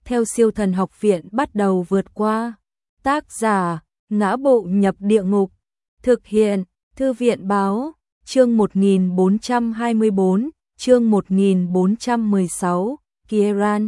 theo siêu thần học viện bắt đầu vượt qua. Tác giả, Ngã Bộ Nhập Địa Ngục. Thực hiện, Thư viện báo, chương 1424, chương 1416, Kieran.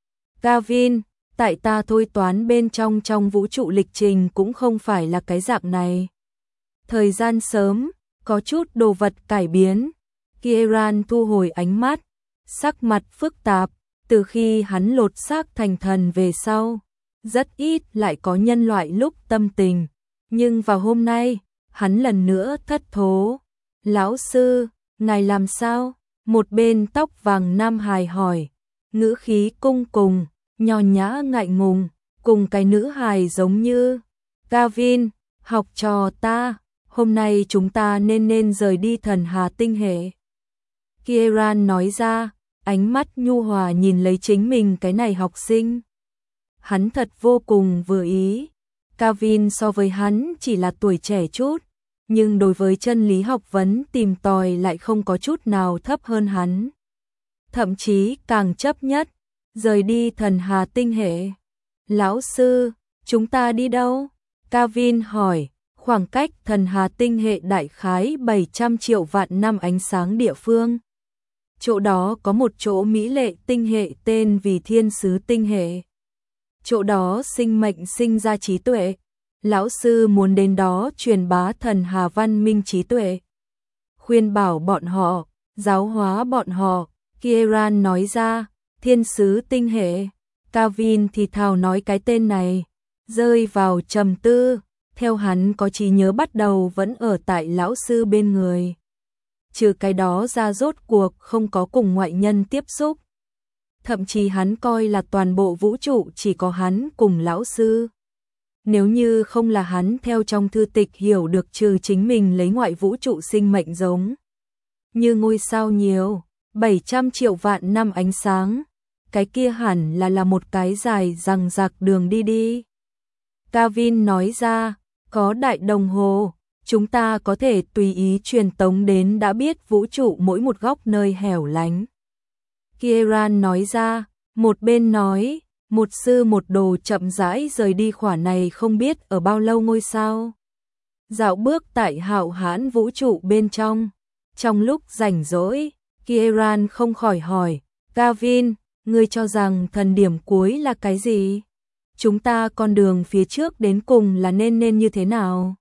Gavin, tại ta thôi toán bên trong vũ trụ lịch trình cũng không phải là cái dạng này. Thời gian sớm, có chút đồ vật cải biến. Kieran thu hồi ánh mắt, sắc mặt phức tạp, từ khi hắn lột xác thành thần về sau, rất ít lại có nhân loại lúc tâm tình, nhưng vào hôm nay, hắn lần nữa thất thố. Lão sư, ngài làm sao? Một bên tóc vàng nam hài hỏi, ngữ khí cung cùng, nho nhã ngại ngùng, cùng cái nữ hài giống như. Gavin, học trò ta, hôm nay chúng ta nên rời đi thần hà tinh hệ. Kieran nói ra, ánh mắt nhu hòa nhìn lấy chính mình cái này học sinh. Hắn thật vô cùng vừa ý. Gavin so với hắn chỉ là tuổi trẻ chút, nhưng đối với chân lý học vấn tìm tòi lại không có chút nào thấp hơn hắn. Thậm chí càng chấp nhất, rời đi thần hà tinh hệ. Lão sư, chúng ta đi đâu? Gavin hỏi, khoảng cách thần hà tinh hệ đại khái 700 triệu vạn năm ánh sáng địa phương. Chỗ đó có một chỗ mỹ lệ tinh hệ tên vì Thiên Sứ tinh hệ. Chỗ đó sinh mệnh sinh ra trí tuệ. Lão sư muốn đến đó truyền bá thần hà văn minh trí tuệ. Khuyên bảo bọn họ, giáo hóa bọn họ. Kieran nói ra, Thiên Sứ tinh hệ. Gavin thì thào nói cái tên này, rơi vào trầm tư. Theo hắn có trí nhớ bắt đầu vẫn ở tại lão sư bên người. Trừ cái đó ra rốt cuộc không có cùng ngoại nhân tiếp xúc. Thậm chí hắn coi là toàn bộ vũ trụ chỉ có hắn cùng lão sư. Nếu như không là hắn theo trong thư tịch hiểu được trừ chính mình lấy ngoại vũ trụ sinh mệnh giống như ngôi sao nhiều, 700 triệu vạn năm ánh sáng, cái kia hẳn là một cái dài dằng dặc đường đi. Gavin nói ra, có đại đồng hồ, chúng ta có thể tùy ý truyền tống đến đã biết vũ trụ mỗi một góc nơi hẻo lánh. Kieran nói ra, một bên nói, một sư một đồ chậm rãi rời đi khỏa này không biết ở bao lâu ngôi sao. Dạo bước tại hạo hãn vũ trụ bên trong lúc rảnh rỗi, Kieran không khỏi hỏi, Gavin, ngươi cho rằng thần điểm cuối là cái gì? Chúng ta con đường phía trước đến cùng là nên như thế nào?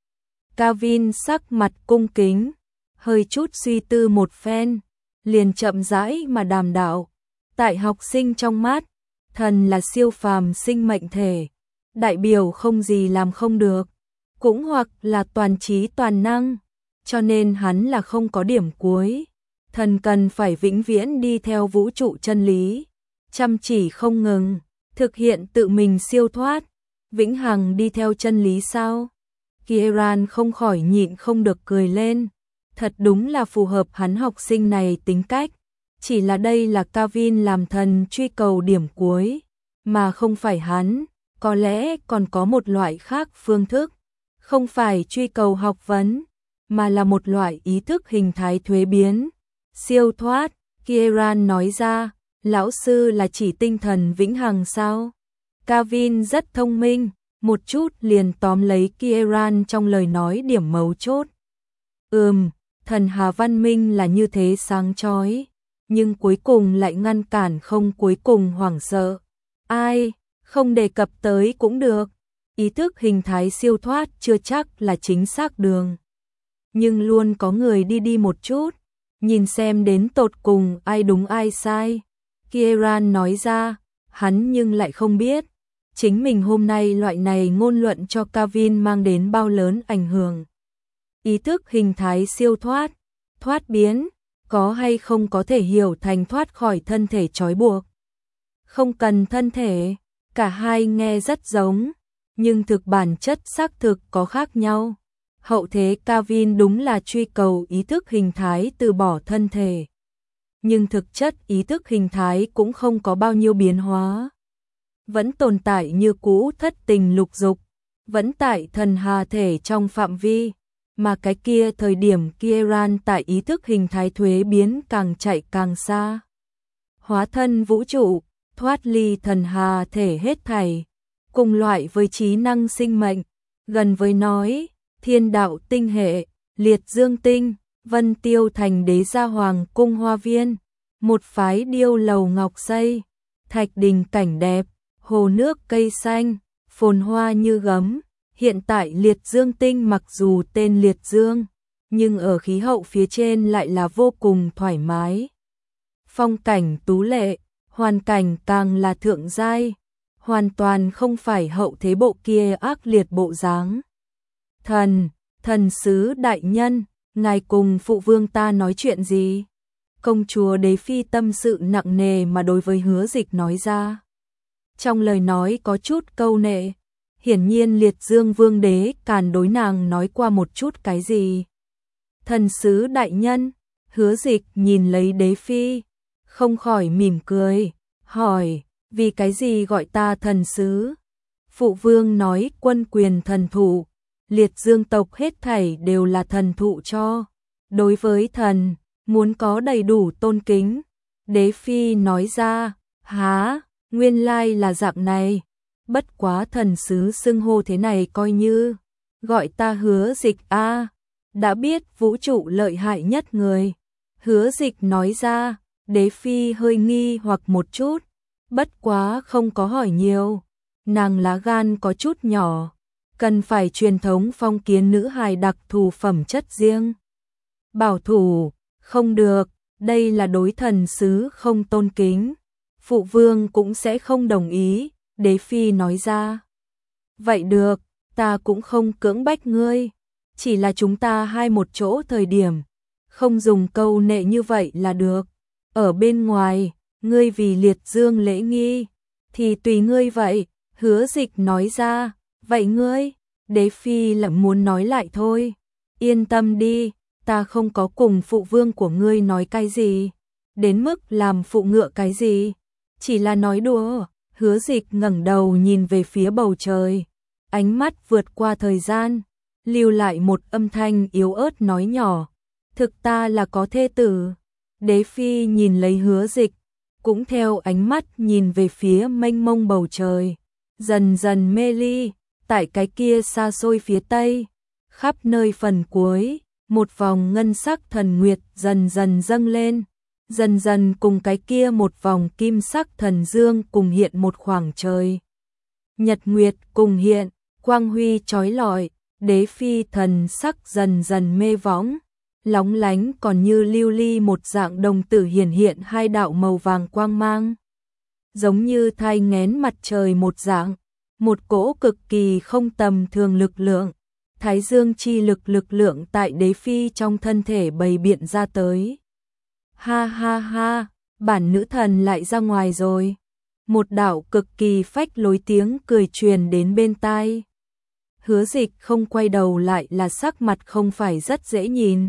Gavin sắc mặt cung kính, hơi chút suy tư một phen, liền chậm rãi mà đàm đạo. Tại học sinh trong mắt, thần là siêu phàm sinh mệnh thể, đại biểu không gì làm không được, cũng hoặc là toàn trí toàn năng, cho nên hắn là không có điểm cuối. Thần cần phải vĩnh viễn đi theo vũ trụ chân lý, chăm chỉ không ngừng, thực hiện tự mình siêu thoát, vĩnh hằng đi theo chân lý sao? Kieran không khỏi nhịn không được cười lên, thật đúng là phù hợp hắn học sinh này tính cách, chỉ là đây là Gavin làm thần truy cầu điểm cuối, mà không phải hắn, có lẽ còn có một loại khác phương thức, không phải truy cầu học vấn, mà là một loại ý thức hình thái thuế biến, siêu thoát. Kieran nói ra, lão sư là chỉ tinh thần vĩnh hằng sao? Gavin rất thông minh, một chút liền tóm lấy Kieran trong lời nói điểm mấu chốt. Thần hà văn minh là như thế sáng chói, nhưng cuối cùng lại ngăn cản không cuối cùng hoảng sợ. Ai, không đề cập tới cũng được, ý thức hình thái siêu thoát chưa chắc là chính xác đường. Nhưng luôn có người đi một chút, nhìn xem đến tột cùng ai đúng ai sai. Kieran nói ra, hắn nhưng lại không biết, chính mình hôm nay loại này ngôn luận cho Gavin mang đến bao lớn ảnh hưởng. Ý thức hình thái siêu thoát, thoát biến, có hay không có thể hiểu thành thoát khỏi thân thể trói buộc. Không cần thân thể, cả hai nghe rất giống, nhưng thực bản chất xác thực có khác nhau. Hậu thế Gavin đúng là truy cầu ý thức hình thái từ bỏ thân thể. Nhưng thực chất ý thức hình thái cũng không có bao nhiêu biến hóa. Vẫn tồn tại như cũ thất tình lục dục, vẫn tại thần hà thể trong phạm vi, mà cái kia thời điểm Kieran tại ý thức hình thái thuế biến càng chạy càng xa. Hóa thân vũ trụ, thoát ly thần hà thể hết thảy, cùng loại với trí năng sinh mệnh, gần với nói, thiên đạo tinh hệ, liệt dương tinh, Vân Tiêu thành đế gia hoàng cung hoa viên, một phái điêu lầu ngọc xây, thạch đình cảnh đẹp, hồ nước cây xanh, phồn hoa như gấm. Hiện tại liệt dương tinh mặc dù tên liệt dương, nhưng ở khí hậu phía trên lại là vô cùng thoải mái. Phong cảnh tú lệ, hoàn cảnh càng là thượng giai, hoàn toàn không phải hậu thế bộ kia ác liệt bộ dáng. Thần sứ đại nhân, ngài cùng phụ vương ta nói chuyện gì? Công chúa Đế Phi tâm sự nặng nề mà đối với Hứa Dịch nói ra. Trong lời nói có chút câu nệ, hiển nhiên liệt dương vương đế càn đối nàng nói qua một chút cái gì. Thần sứ đại nhân, Hứa Dịch nhìn lấy Đế Phi, không khỏi mỉm cười, hỏi, vì cái gì gọi ta thần sứ? Phụ vương nói quân quyền thần thụ, liệt dương tộc hết thảy đều là thần thụ cho. Đối với thần, muốn có đầy đủ tôn kính. Đế Phi nói ra, há, nguyên lai là dạng này. Bất quá thần sứ xưng hô thế này coi như, gọi ta Hứa Dịch a. Đã biết vũ trụ lợi hại nhất người. Hứa Dịch nói ra, Đế Phi hơi nghi hoặc một chút, bất quá không có hỏi nhiều. Nàng lá gan có chút nhỏ, cần phải truyền thống phong kiến nữ hài đặc thù phẩm chất riêng. Bảo thủ, không được, đây là đối thần sứ không tôn kính. Phụ vương cũng sẽ không đồng ý, Đế Phi nói ra. Vậy được, ta cũng không cưỡng bách ngươi, chỉ là chúng ta hai một chỗ thời điểm, không dùng câu nệ như vậy là được. Ở bên ngoài, ngươi vì liệt dương lễ nghi, thì tùy ngươi vậy. Hứa Dịch nói ra, vậy ngươi? Đế Phi lại muốn nói lại thôi. Yên tâm đi, ta không có cùng phụ vương của ngươi nói cái gì, đến mức làm phụ ngựa cái gì, chỉ là nói đùa. Hứa Dịch ngẩng đầu nhìn về phía bầu trời, ánh mắt vượt qua thời gian, lưu lại một âm thanh yếu ớt nói nhỏ, thực ta là có thê tử. Đế Phi nhìn lấy Hứa Dịch, cũng theo ánh mắt nhìn về phía mênh mông bầu trời, dần dần mê ly, tại cái kia xa xôi phía tây, khắp nơi phần cuối, một vòng ngân sắc thần nguyệt dần dần dâng lên, dần dần cùng cái kia một vòng kim sắc thần dương cùng hiện một khoảng trời. Nhật nguyệt cùng hiện, quang huy chói lọi, Đế Phi thần sắc dần dần mê võng, lóng lánh còn như lưu ly một dạng đồng tử hiển hiện hai đạo màu vàng quang mang. Giống như thai nghén mặt trời một dạng, một cỗ cực kỳ không tầm thường lực lượng, thái dương chi lực lượng tại Đế Phi trong thân thể bày biện ra tới. Ha ha ha, bản nữ thần lại ra ngoài rồi. Một đạo cực kỳ phách lối tiếng cười truyền đến bên tai. Hứa Dịch không quay đầu lại là sắc mặt không phải rất dễ nhìn.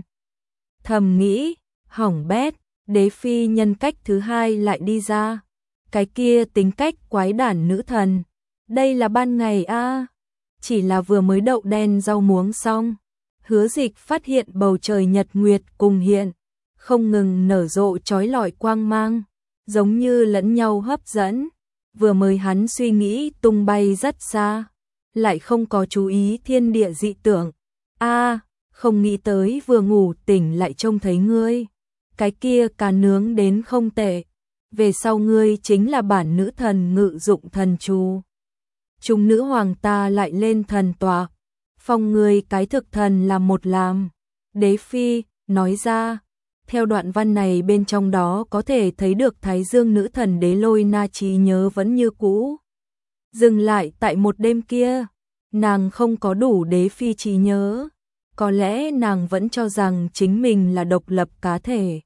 Thầm nghĩ, hỏng bét, Đế Phi nhân cách thứ hai lại đi ra. Cái kia tính cách quái đản nữ thần. Đây là ban ngày a, chỉ là vừa mới đậu đen rau muống xong. Hứa Dịch phát hiện bầu trời nhật nguyệt cùng hiện, không ngừng nở rộ chói lọi quang mang, giống như lẫn nhau hấp dẫn. Vừa mới hắn suy nghĩ tung bay rất xa, lại không có chú ý thiên địa dị tượng. A, không nghĩ tới vừa ngủ tỉnh lại trông thấy ngươi. Cái kia cá nướng đến không tệ. Về sau ngươi chính là bản nữ thần ngự dụng thần chú. Chúng nữ hoàng ta lại lên thần tọa, phong ngươi cái thực thần làm một làm. Đế Phi nói ra, theo đoạn văn này bên trong đó có thể thấy được Thái Dương nữ thần Đế Lôi Na trí nhớ vẫn như cũ. Dừng lại tại một đêm kia, nàng không có đủ Đế Phi trí nhớ, có lẽ nàng vẫn cho rằng chính mình là độc lập cá thể,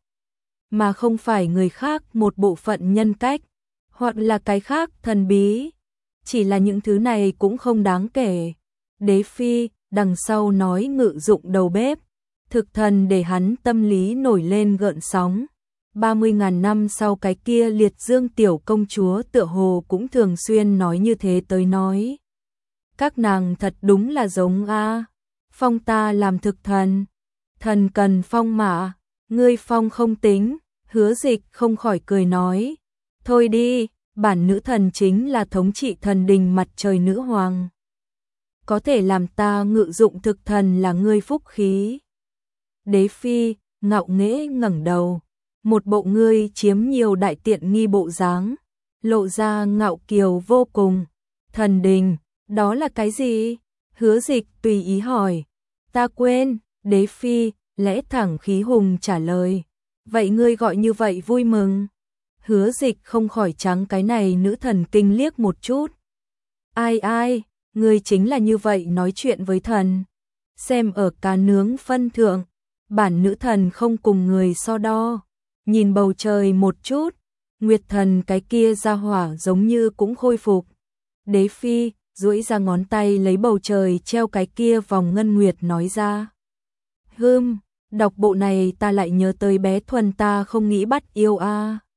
mà không phải người khác một bộ phận nhân cách, hoặc là cái khác thần bí. Chỉ là những thứ này cũng không đáng kể. Đế Phi đằng sau nói ngự dụng đầu bếp, thực thần để hắn tâm lý nổi lên gợn sóng. 30.000 năm sau cái kia liệt dương tiểu công chúa tựa hồ cũng thường xuyên nói như thế tới nói. Các nàng thật đúng là giống a, phong ta làm thực thần, thần cần phong mà, ngươi phong không tính. Hứa Dịch không khỏi cười nói, thôi đi, bản nữ thần chính là thống trị thần đình mặt trời nữ hoàng. Có thể làm ta ngự dụng thực thần là ngươi phúc khí. Đế phi, ngạo nghễ ngẩng đầu, một bộ ngươi chiếm nhiều đại tiện nghi bộ dáng, lộ ra ngạo kiều vô cùng. Thần đình, đó là cái gì? Hứa Dịch tùy ý hỏi. Ta quên, Đế phi, lẽ thẳng khí hùng trả lời. Vậy ngươi gọi như vậy vui mừng. Hứa Dịch không khỏi trắng cái này nữ thần kinh liếc một chút. Ai, ngươi chính là như vậy nói chuyện với thần. Xem ở cá nướng phân thượng, bản nữ thần không cùng người so đo. Nhìn bầu trời một chút, Nguyệt thần cái kia ra hỏa giống như cũng khôi phục. Đế phi, duỗi ra ngón tay lấy bầu trời treo cái kia vòng ngân nguyệt nói ra. Đọc bộ này ta lại nhớ tới bé Thuần ta không nghĩ bắt yêu a.